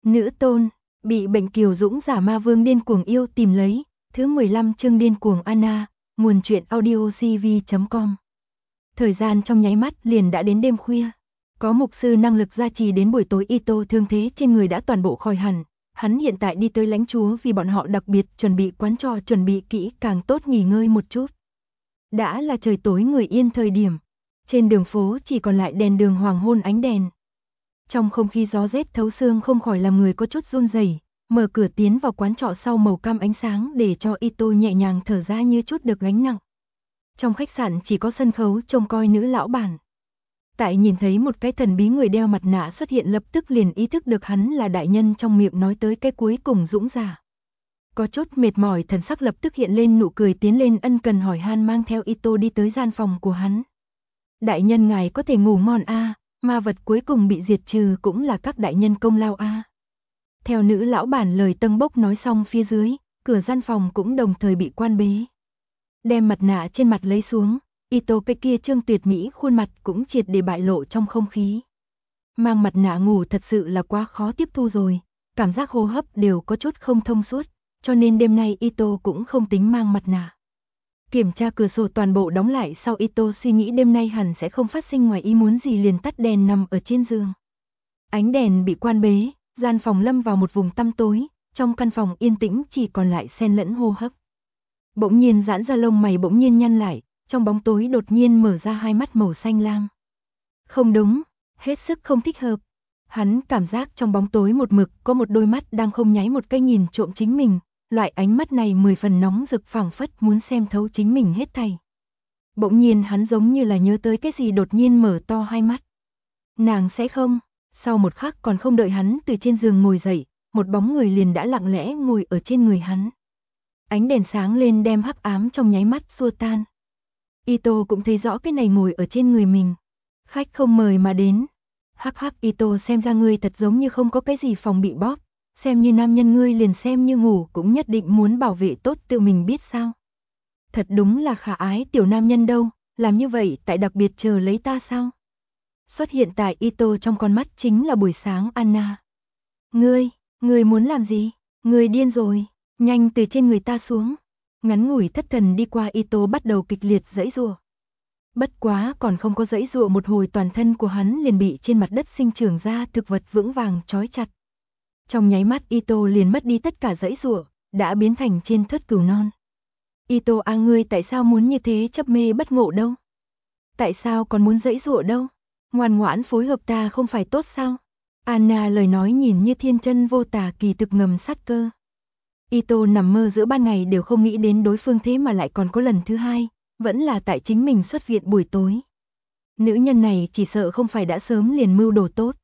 Nữ tôn, bị bệnh Kiều Dũng giả ma vương điên cuồng yêu tìm lấy, thứ 15 chương điên cuồng Anna, nguồn truyện audio cv.com. Thời gian trong nháy mắt liền đã đến đêm khuya. Có mục sư năng lực gia trì đến buổi tối Ito thương thế trên người đã toàn bộ khỏi hẳn. Hắn hiện tại đi tới lãnh chúa vì bọn họ đặc biệt chuẩn bị quán trọ chuẩn bị kỹ càng tốt nghỉ ngơi một chút. Đã là trời tối người yên thời điểm. Trên đường phố chỉ còn lại đèn đường hoàng hôn ánh đèn. Trong không khí gió rét thấu xương không khỏi làm người có chút run rẩy. Mở cửa tiến vào quán trọ sau màu cam ánh sáng để cho Ito nhẹ nhàng thở ra như chút được gánh nặng. Trong khách sạn chỉ có sân khấu trông coi nữ lão bản. Tại nhìn thấy một cái thần bí người đeo mặt nạ xuất hiện lập tức liền ý thức được hắn là đại nhân trong miệng nói tới cái cuối cùng Dũng giả. Có chút mệt mỏi thần sắc lập tức hiện lên nụ cười tiến lên ân cần hỏi han mang theo Ito đi tới gian phòng của hắn. Đại nhân ngài có thể ngủ ngon a, ma vật cuối cùng bị diệt trừ cũng là các đại nhân công lao a. Theo nữ lão bản lời tâng bốc nói xong phía dưới, cửa gian phòng cũng đồng thời bị quan bế. Đem mặt nạ trên mặt lấy xuống, Ito cái kia trương tuyệt mỹ khuôn mặt cũng triệt để bại lộ trong không khí. Mang mặt nạ ngủ thật sự là quá khó tiếp thu rồi, cảm giác hô hấp đều có chút không thông suốt, cho nên đêm nay Ito cũng không tính mang mặt nạ. Kiểm tra cửa sổ toàn bộ đóng lại sau Ito suy nghĩ đêm nay hẳn sẽ không phát sinh ngoài ý muốn gì liền tắt đèn nằm ở trên giường. Ánh đèn bị quan bế, gian phòng lâm vào một vùng tăm tối, trong căn phòng yên tĩnh chỉ còn lại xen lẫn hô hấp. Bỗng nhiên giãn ra lông mày bỗng nhiên nhăn lại, trong bóng tối đột nhiên mở ra hai mắt màu xanh lam. Không đúng, hết sức không thích hợp. Hắn cảm giác trong bóng tối một mực có một đôi mắt đang không nháy một cái nhìn trộm chính mình, loại ánh mắt này 10 phần nóng rực phảng phất muốn xem thấu chính mình hết thảy. Bỗng nhiên hắn giống như là nhớ tới cái gì đột nhiên mở to hai mắt. Nàng sẽ không, sau một khắc còn không đợi hắn từ trên giường ngồi dậy, một bóng người liền đã lặng lẽ ngồi ở trên người hắn. Ánh đèn sáng lên đem hắc ám trong nháy mắt xua tan. Ito cũng thấy rõ cái này ngồi ở trên người mình. Khách không mời mà đến. Hắc hắc Ito xem ra ngươi thật giống như không có cái gì phòng bị bóp. Xem như nam nhân ngươi liền xem như ngủ cũng nhất định muốn bảo vệ tốt tự mình biết sao. Thật đúng là khả ái tiểu nam nhân đâu, làm như vậy tại đặc biệt chờ lấy ta sao. Xuất hiện tại Ito trong con mắt chính là buổi sáng Anna. Ngươi muốn làm gì? Ngươi điên rồi, nhanh từ trên người ta xuống. Ngắn ngủi thất thần đi qua Ito bắt đầu kịch liệt giãy giụa. Bất quá còn không có giãy giụa một hồi toàn thân của hắn liền bị trên mặt đất sinh trưởng ra thực vật vững vàng trói chặt. Trong nháy mắt Ito liền mất đi tất cả giãy giụa, đã biến thành trên thớt cừu non. Ito ngươi tại sao muốn như thế chấp mê bất ngộ đâu? Tại sao còn muốn giãy giụa đâu? Ngoan ngoãn phối hợp ta không phải tốt sao? Anna lời nói nhìn như thiên chân vô tà kỳ thực ngầm sát cơ. Ito nằm mơ giữa ban ngày đều không nghĩ đến đối phương thế mà lại còn có lần thứ hai, vẫn là tại chính mình xuất viện buổi tối. Nữ nhân này chỉ sợ không phải đã sớm liền mưu đồ tốt.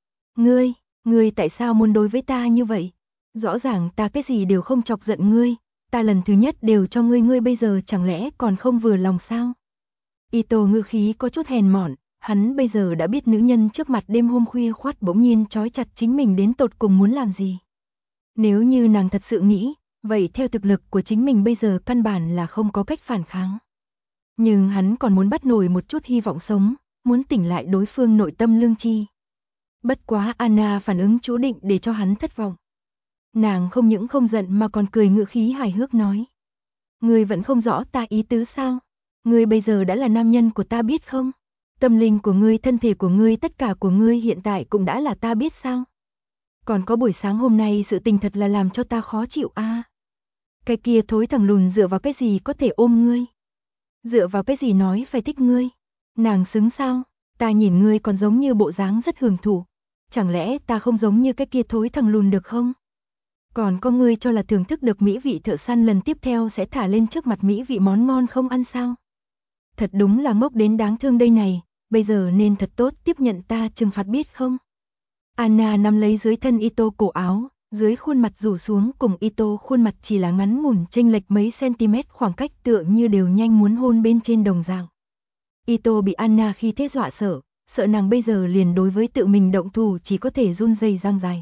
Ngươi tại sao muốn đối với ta như vậy? Rõ ràng ta cái gì đều không chọc giận ngươi, ta lần thứ nhất đều cho ngươi bây giờ chẳng lẽ còn không vừa lòng sao? Ito ngữ khí có chút hèn mọn, hắn bây giờ đã biết nữ nhân trước mặt đêm hôm khuya khoắt bỗng nhiên trói chặt chính mình đến tột cùng muốn làm gì. Nếu như nàng thật sự nghĩ, vậy theo thực lực của chính mình bây giờ căn bản là không có cách phản kháng. Nhưng hắn còn muốn bắt nổi một chút hy vọng sống, muốn tỉnh lại đối phương nội tâm lương tri. Bất quá Anna phản ứng chú định để cho hắn thất vọng. Nàng không những không giận mà còn cười ngữ khí hài hước nói. Ngươi vẫn không rõ ta ý tứ sao? Ngươi bây giờ đã là nam nhân của ta biết không? Tâm linh của ngươi, thân thể của ngươi, tất cả của ngươi hiện tại cũng đã là ta biết sao? Còn có buổi sáng hôm nay sự tình thật là làm cho ta khó chịu a. Cái kia thối thằng lùn dựa vào cái gì có thể ôm ngươi? Dựa vào cái gì nói phải thích ngươi? Nàng xứng sao? Ta nhìn ngươi còn giống như bộ dáng rất hưởng thụ. Chẳng lẽ ta không giống như cái kia thối thằng lùn được không? Còn có ngươi cho là thưởng thức được mỹ vị thợ săn lần tiếp theo sẽ thả lên trước mặt mỹ vị món ngon không ăn sao? Thật đúng là ngốc đến đáng thương đây này, bây giờ nên thật tốt tiếp nhận ta trừng phạt biết không? Anna nắm lấy dưới thân Ito cổ áo, dưới khuôn mặt rủ xuống cùng Ito khuôn mặt chỉ là ngắn ngủn chênh lệch mấy cm khoảng cách tựa như đều nhanh muốn hôn bên trên đồng dạng. Ito bị Anna khi thế dọa sợ nàng bây giờ liền đối với tự mình động thủ chỉ có thể run rẩy răng dài.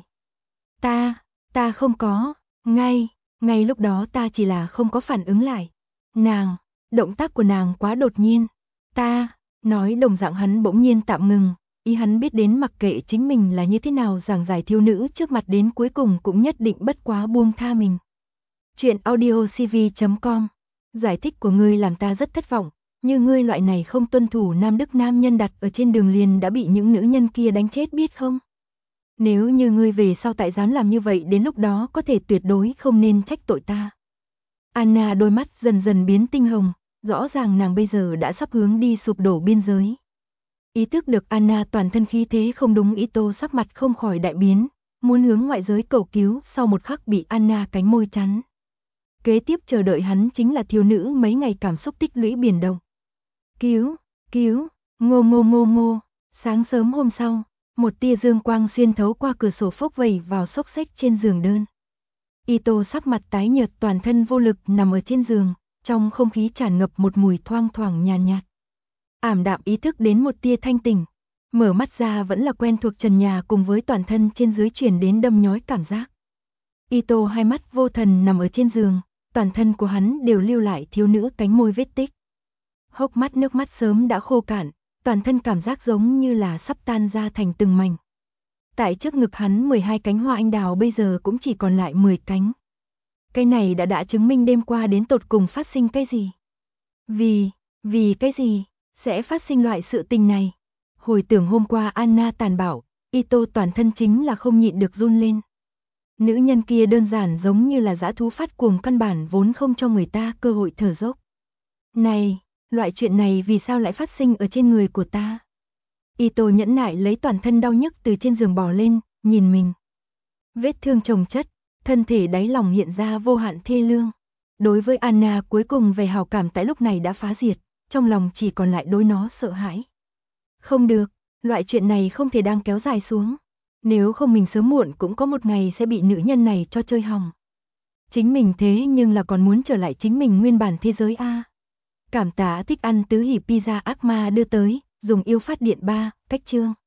Ta không có, ngay lúc đó ta chỉ là không có phản ứng lại. Động tác của nàng quá đột nhiên. Nói đồng dạng hắn bỗng nhiên tạm ngừng, Ý hắn biết đến mặc kệ chính mình là như thế nào giảng giải thiếu nữ trước mặt đến cuối cùng cũng nhất định bất quá buông tha mình. Chuyện audio cv.com. Giải thích của ngươi làm ta rất thất vọng, như ngươi loại này không tuân thủ nam đức nam nhân đặt ở trên đường liền đã bị những nữ nhân kia đánh chết biết không? Nếu như ngươi về sau tại dám làm như vậy đến lúc đó có thể tuyệt đối không nên trách tội ta. Anna đôi mắt dần dần biến tinh hồng, rõ ràng nàng bây giờ đã sắp hướng đi sụp đổ biên giới. Ý thức được Anna toàn thân khí thế không đúng, Ito sắc mặt không khỏi đại biến, muốn hướng ngoại giới cầu cứu, sau một khắc bị Anna cánh môi chắn. Kế tiếp chờ đợi hắn chính là thiếu nữ mấy ngày cảm xúc tích lũy biển động. Cứu, cứu, ngô. Sáng sớm hôm sau, một tia dương quang xuyên thấu qua cửa sổ phốc vẩy vào xốc xếch trên giường đơn. Ito sắc mặt tái nhợt, toàn thân vô lực nằm ở trên giường, trong không khí tràn ngập một mùi thoang thoảng nhàn nhạt. Ảm đạm ý thức đến một tia thanh tỉnh, mở mắt ra vẫn là quen thuộc trần nhà cùng với toàn thân trên dưới truyền đến đâm nhói cảm giác. Ito hai mắt vô thần nằm ở trên giường, toàn thân của hắn đều lưu lại thiếu nữ cánh môi vết tích. Hốc mắt nước mắt sớm đã khô cạn, toàn thân cảm giác giống như là sắp tan ra thành từng mảnh. Tại trước ngực hắn 12 cánh hoa anh đào bây giờ cũng chỉ còn lại 10 cánh. Cái này đã chứng minh đêm qua đến tột cùng phát sinh cái gì? Vì cái gì sẽ phát sinh loại sự tình này? Hồi tưởng hôm qua Anna tàn bạo, Ito toàn thân chính là không nhịn được run lên. Nữ nhân kia đơn giản giống như là dã thú phát cuồng, căn bản vốn không cho người ta cơ hội thở dốc. Này, loại chuyện này vì sao lại phát sinh ở trên người của ta? Ito nhẫn nại lấy toàn thân đau nhức từ trên giường bò lên, nhìn mình. Vết thương chồng chất, thân thể đáy lòng hiện ra vô hạn thê lương. Đối với Anna cuối cùng về hào cảm tại lúc này đã phá diệt, trong lòng chỉ còn lại đối nó sợ hãi. Không được, loại chuyện này không thể đang kéo dài xuống. Nếu không mình sớm muộn cũng có một ngày sẽ bị nữ nhân này cho chơi hỏng. Chính mình thế nhưng là còn muốn trở lại chính mình nguyên bản thế giới a. Cảm tạ thích ăn tứ hỉ pizza ác ma đưa tới, dùng yêu phát điện 3, cách chương.